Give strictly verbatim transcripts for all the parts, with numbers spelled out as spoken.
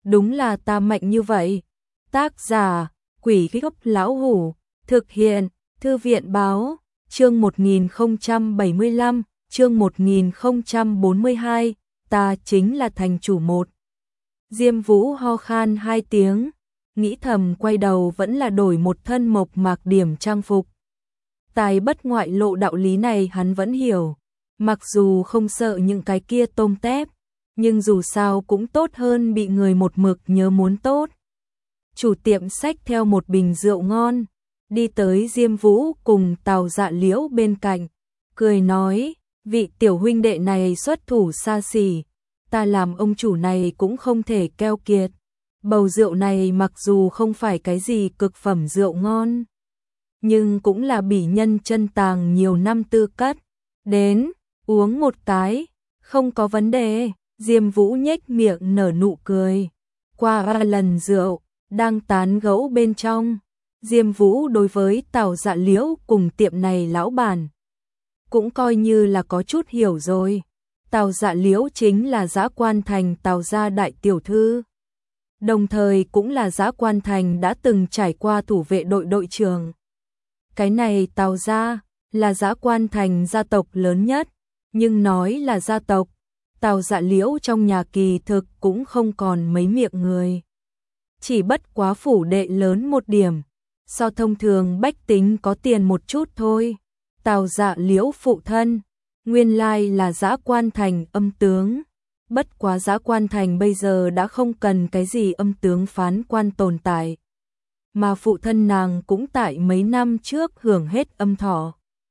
đúng là ta mạnh như vậy. Tác giả, Quỷ Gốc Lão Hủ, thực hiện, Thư viện Báo, chương một nghìn không trăm bảy mươi lăm, chương một nghìn không trăm bốn mươi hai, ta chính là thành chủ một. Diêm Vũ ho khan hai tiếng, nghĩ thầm quay đầu vẫn là đổi một thân mộc mạc điểm trang phục. Tài bất ngoại lộ đạo lý này hắn vẫn hiểu, mặc dù không sợ những cái kia tôm tép, nhưng dù sao cũng tốt hơn bị người một mực nhớ muốn tốt. Chủ tiệm xách theo một bình rượu ngon, đi tới Diêm Vũ cùng Tào Dạ Liễu bên cạnh, cười nói, vị tiểu huynh đệ này xuất thủ xa xỉ, ta làm ông chủ này cũng không thể keo kiệt. Bầu rượu này mặc dù không phải cái gì cực phẩm rượu ngon, nhưng cũng là bỉ nhân chân tàng nhiều năm tư cất. Đến, uống một cái, không có vấn đề. Diêm Vũ nhếch miệng nở nụ cười. Qua ba lần rượu, đang tán gẫu bên trong, Diêm Vũ đối với Tào Dạ Liễu cùng tiệm này lão bản cũng coi như là có chút hiểu rồi. Tào Dạ Liễu chính là Dã Quan Thành Tào gia đại tiểu thư, đồng thời cũng là Dã Quan Thành đã từng trải qua thủ vệ đội đội trưởng. Cái này Tào gia là Dã Quan Thành gia tộc lớn nhất, nhưng nói là gia tộc, Tào Dạ Liễu trong nhà kỳ thực cũng không còn mấy miệng người. Chỉ bất quá phủ đệ lớn một điểm, so thông thường bách tính có tiền một chút thôi. Tào Dạ Liễu phụ thân, nguyên lai là Dã Quan Thành âm tướng. Bất quá Dã Quan Thành bây giờ đã không cần cái gì âm tướng phán quan tồn tại, mà phụ thân nàng cũng tại mấy năm trước hưởng hết âm thọ,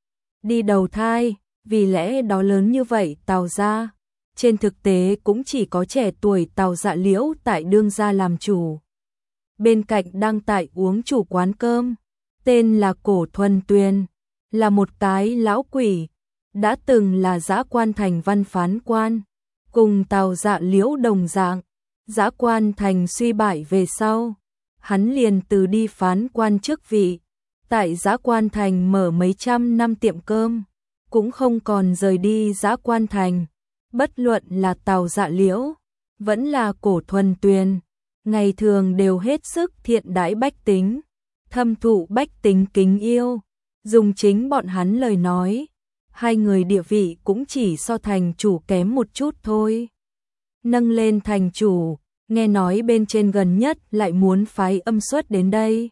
đi đầu thai, vì lẽ đó lớn như vậy Tào gia, trên thực tế cũng chỉ có trẻ tuổi Tào Dạ Liễu tại đương gia làm chủ. Bên cạnh đang tại uống chủ quán cơm, tên là Cổ Thuần Tuyền, là một cái lão quỷ, đã từng là Dã Quan Thành văn phán quan, cùng Tào Dạ Liễu đồng dạng. Dã Quan Thành suy bại về sau, hắn liền từ đi phán quan chức vị, tại Dã Quan Thành mở mấy trăm năm tiệm cơm, cũng không còn rời đi Dã Quan Thành. Bất luận là Tào Dạ Liễu, vẫn là Cổ Thuần Tuyền, ngày thường đều hết sức thiện đãi bách tính, thâm thụ bách tính kính yêu. Dùng chính bọn hắn lời nói, hai người địa vị cũng chỉ so thành chủ kém một chút thôi. Nâng lên thành chủ, nghe nói bên trên gần nhất lại muốn phái âm xuất đến đây.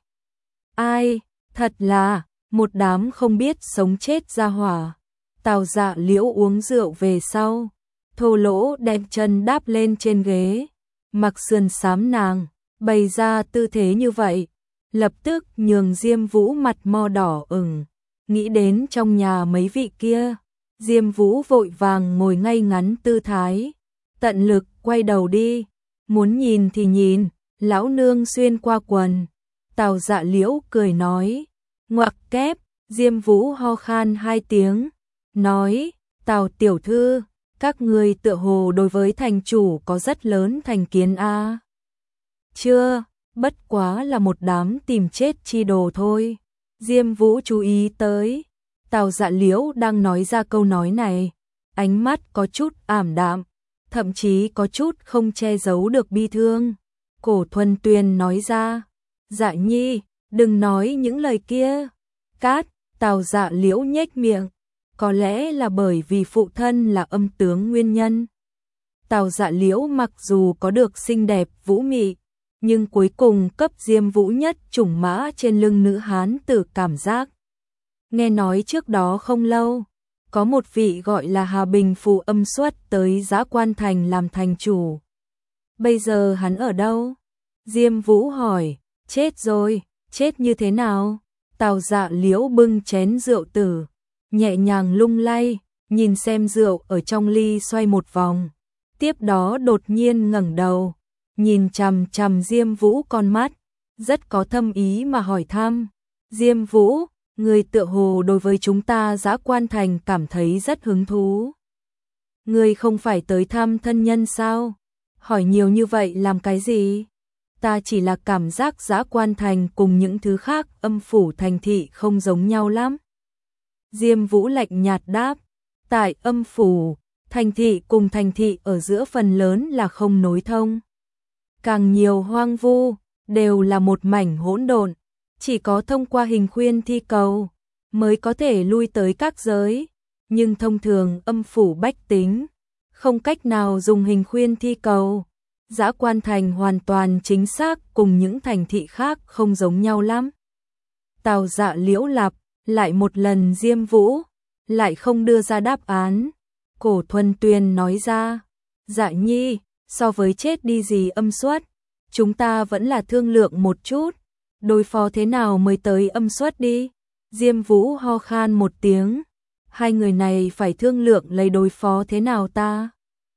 Ai, thật là một đám không biết sống chết ra hỏa. Tào Dạ Liễu uống rượu về sau, thô lỗ đem chân đáp lên trên ghế, mặc sườn xám nàng, bày ra tư thế như vậy, lập tức nhường Diêm Vũ mặt mo đỏ ửng. Nghĩ đến trong nhà mấy vị kia, Diêm Vũ vội vàng ngồi ngay ngắn tư thái, tận lực quay đầu đi, muốn nhìn thì nhìn, lão nương xuyên qua quần. Tào Dạ Liễu cười nói, ngoặc kép. Diêm Vũ ho khan hai tiếng, nói, Tào tiểu thư, các người tựa hồ đối với thành chủ có rất lớn thành kiến a. À? Chưa, bất quá là một đám tìm chết chi đồ thôi. Diêm Vũ chú ý tới, Tào Dạ Liễu đang nói ra câu nói này, ánh mắt có chút ảm đạm, thậm chí có chút không che giấu được bi thương. Cổ Thuần Tuyền nói ra, Dạ nhi, đừng nói những lời kia. Cát. Tào Dạ Liễu nhếch miệng, có lẽ là bởi vì phụ thân là âm tướng nguyên nhân. Tào Dạ Liễu mặc dù có được xinh đẹp vũ mị, nhưng cuối cùng cấp Diêm Vũ nhất trùng mã trên lưng nữ hán tử cảm giác. Nghe nói trước đó không lâu, có một vị gọi là Hà Bình Phù âm xuất tới Dã Quan Thành làm thành chủ. Bây giờ hắn ở đâu? Diêm Vũ hỏi, chết rồi, chết như thế nào? Tào Dạ Liễu bưng chén rượu tử, nhẹ nhàng lung lay, nhìn xem rượu ở trong ly xoay một vòng. Tiếp đó đột nhiên ngẩng đầu, nhìn chằm chằm Diêm Vũ con mắt, rất có thâm ý mà hỏi thăm. Diêm Vũ, người tựa hồ đối với chúng ta Dã Quan Thành cảm thấy rất hứng thú. Người không phải tới thăm thân nhân sao? Hỏi nhiều như vậy làm cái gì? Ta chỉ là cảm giác Dã Quan Thành cùng những thứ khác âm phủ thành thị không giống nhau lắm. Diêm Vũ lạnh nhạt đáp, tại âm phủ, thành thị cùng thành thị ở giữa phần lớn là không nối thông. càng nhiều hoang vu, đều là một mảnh hỗn độn, chỉ có thông qua hình khuyên thi cầu mới có thể lui tới các giới, nhưng thông thường âm phủ bách tính không cách nào dùng hình khuyên thi cầu. Dã Quan Thành hoàn toàn chính xác cùng những thành thị khác không giống nhau lắm. Tào Dạ Liễu lặp lại một lần Diêm Vũ, lại không đưa ra đáp án. Cổ Thuần Tuyền nói ra, Dạ Nhi, so với chết đi gì âm suất, chúng ta vẫn là thương lượng một chút, đối phó thế nào mới tới âm suất đi. Diêm Vũ ho khan một tiếng, hai người này phải thương lượng lấy đối phó thế nào ta.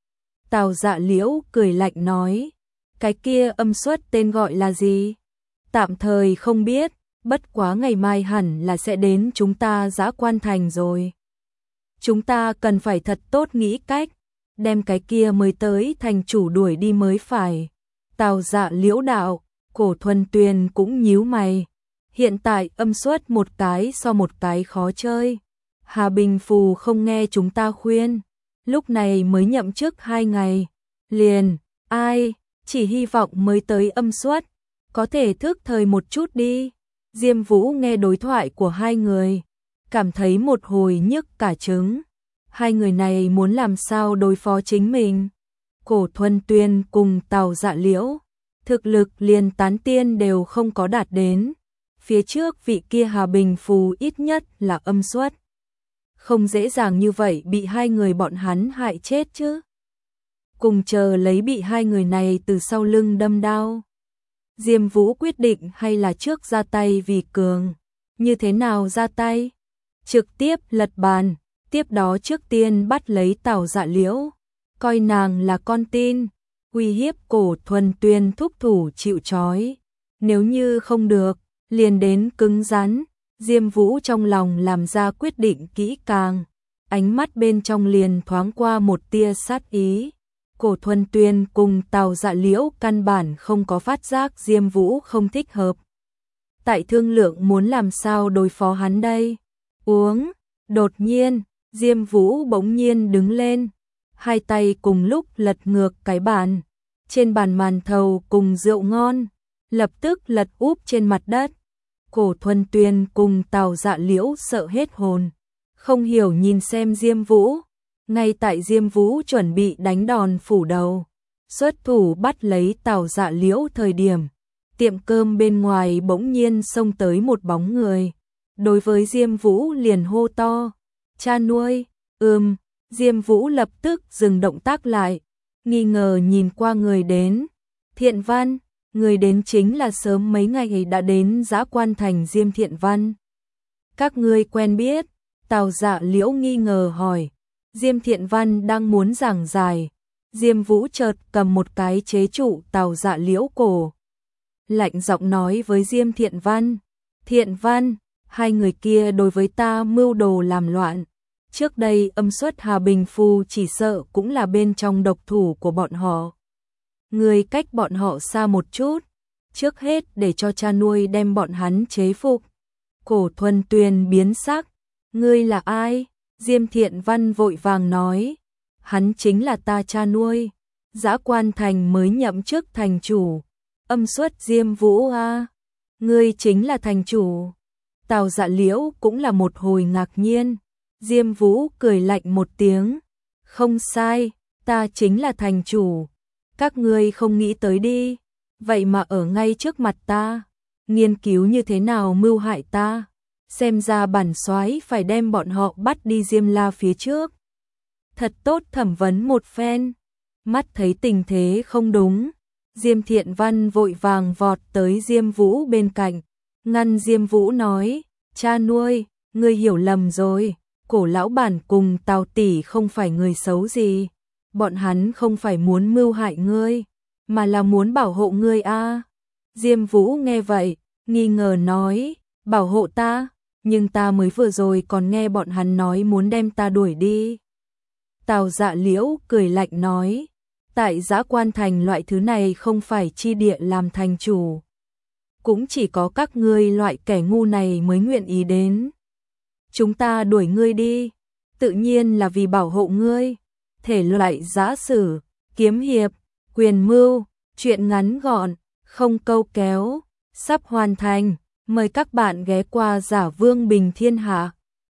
Tào Dạ Liễu cười lạnh nói, cái kia âm suất tên gọi là gì? Tạm thời không biết, bất quá ngày mai hẳn là sẽ đến chúng ta Dã Quan Thành rồi. Chúng ta cần phải thật tốt nghĩ cách, đem cái kia mới tới thành chủ đuổi đi mới phải. Tào Dạ Liễu đạo, Cổ Thuần Tuyền cũng nhíu mày. Hiện tại âm suất một cái so một cái khó chơi. Hà Bình Phù không nghe chúng ta khuyên, lúc này mới nhậm chức hai ngày. Liền, ai, chỉ hy vọng mới tới âm suất, có thể thức thời một chút đi. Diêm Vũ nghe đối thoại của hai người, cảm thấy một hồi nhức cả trứng. Hai người này muốn làm sao đối phó chính mình. Cổ Thuần Tuyền cùng Tào Dạ Liễu, thực lực liền tán tiên đều không có đạt đến. Phía trước vị kia Hà Bình Phù ít nhất là âm suất. Không dễ dàng như vậy bị hai người bọn hắn hại chết chứ. Cùng chờ lấy bị hai người này từ sau lưng đâm đao. Diêm Vũ quyết định hay là trước ra tay vì cường. Như thế nào ra tay? Trực tiếp lật bàn, tiếp đó trước tiên bắt lấy Tào Dạ Liễu, coi nàng là con tin, uy hiếp Cổ Thuần Tuyền thúc thủ chịu trói. Nếu như không được, liền đến cứng rắn. Diêm Vũ trong lòng làm ra quyết định kỹ càng, ánh mắt bên trong liền thoáng qua một tia sát ý. Cổ Thuần Tuyền cùng Tào Dạ Liễu căn bản không có phát giác Diêm Vũ không thích hợp. Tại thương lượng muốn làm sao đối phó hắn đây? Uống, đột nhiên, Diêm Vũ bỗng nhiên đứng lên, hai tay cùng lúc lật ngược cái bàn. Trên bàn màn thầu cùng rượu ngon, lập tức lật úp trên mặt đất. Cổ Thuần Tuyền cùng Tào Dạ Liễu sợ hết hồn, không hiểu nhìn xem Diêm Vũ. Ngay tại Diêm Vũ chuẩn bị đánh đòn phủ đầu, xuất thủ bắt lấy Tào Dạ Liễu thời điểm, tiệm cơm bên ngoài bỗng nhiên xông tới một bóng người. Đối với Diêm Vũ liền hô to, cha nuôi. Ừm, Diêm Vũ lập tức dừng động tác lại, nghi ngờ nhìn qua người đến. Thiện Văn. Người đến chính là sớm mấy ngày đã đến Dã Quan Thành Diêm Thiện Văn. Các ngươi quen biết? Tào Dạ Liễu nghi ngờ hỏi. Diêm Thiện Văn đang muốn giảng giải, Diêm Vũ chợt cầm một cái chế trụ Tào Dạ Liễu cổ. Lạnh giọng nói với Diêm Thiện Văn, Thiện Văn, hai người kia đối với ta mưu đồ làm loạn. Trước đây âm suất Hà Bình Phù chỉ sợ cũng là bên trong độc thủ của bọn họ. Người cách bọn họ xa một chút, trước hết để cho cha nuôi đem bọn hắn chế phục. Cổ Thuần Tuyền biến sắc, ngươi là ai? Diêm Thiện Văn vội vàng nói, hắn chính là ta cha nuôi, Dã Quan Thành mới nhậm chức thành chủ. Âm suất Diêm Vũ a, ngươi chính là thành chủ. Tào Dạ Liễu cũng là một hồi ngạc nhiên. Diêm Vũ cười lạnh một tiếng, không sai, ta chính là thành chủ. Các ngươi không nghĩ tới đi, vậy mà ở ngay trước mặt ta, nghiên cứu như thế nào mưu hại ta. Xem ra bản soái phải đem bọn họ bắt đi Diêm La phía trước, thật tốt thẩm vấn một phen. Mắt thấy tình thế không đúng, Diêm Thiện Văn vội vàng vọt tới Diêm Vũ bên cạnh, ngăn Diêm Vũ nói, cha nuôi, ngươi hiểu lầm rồi, Cổ lão bản cùng Tào tỷ không phải người xấu gì, bọn hắn không phải muốn mưu hại ngươi, mà là muốn bảo hộ ngươi a. Diêm Vũ nghe vậy, nghi ngờ nói, bảo hộ ta, nhưng ta mới vừa rồi còn nghe bọn hắn nói muốn đem ta đuổi đi. Tào Dạ Liễu cười lạnh nói, tại Dã Quan Thành loại thứ này không phải chi địa làm thành chủ, cũng chỉ có các ngươi loại kẻ ngu này mới nguyện ý đến. Chúng ta đuổi ngươi đi, tự nhiên là vì bảo hộ ngươi. Thể loại giã sử, kiếm hiệp, quyền mưu, Chuyện ngắn gọn, không câu kéo, sắp hoàn thành. Mời các bạn ghé qua Giả Vương Bình Thiên Hạ.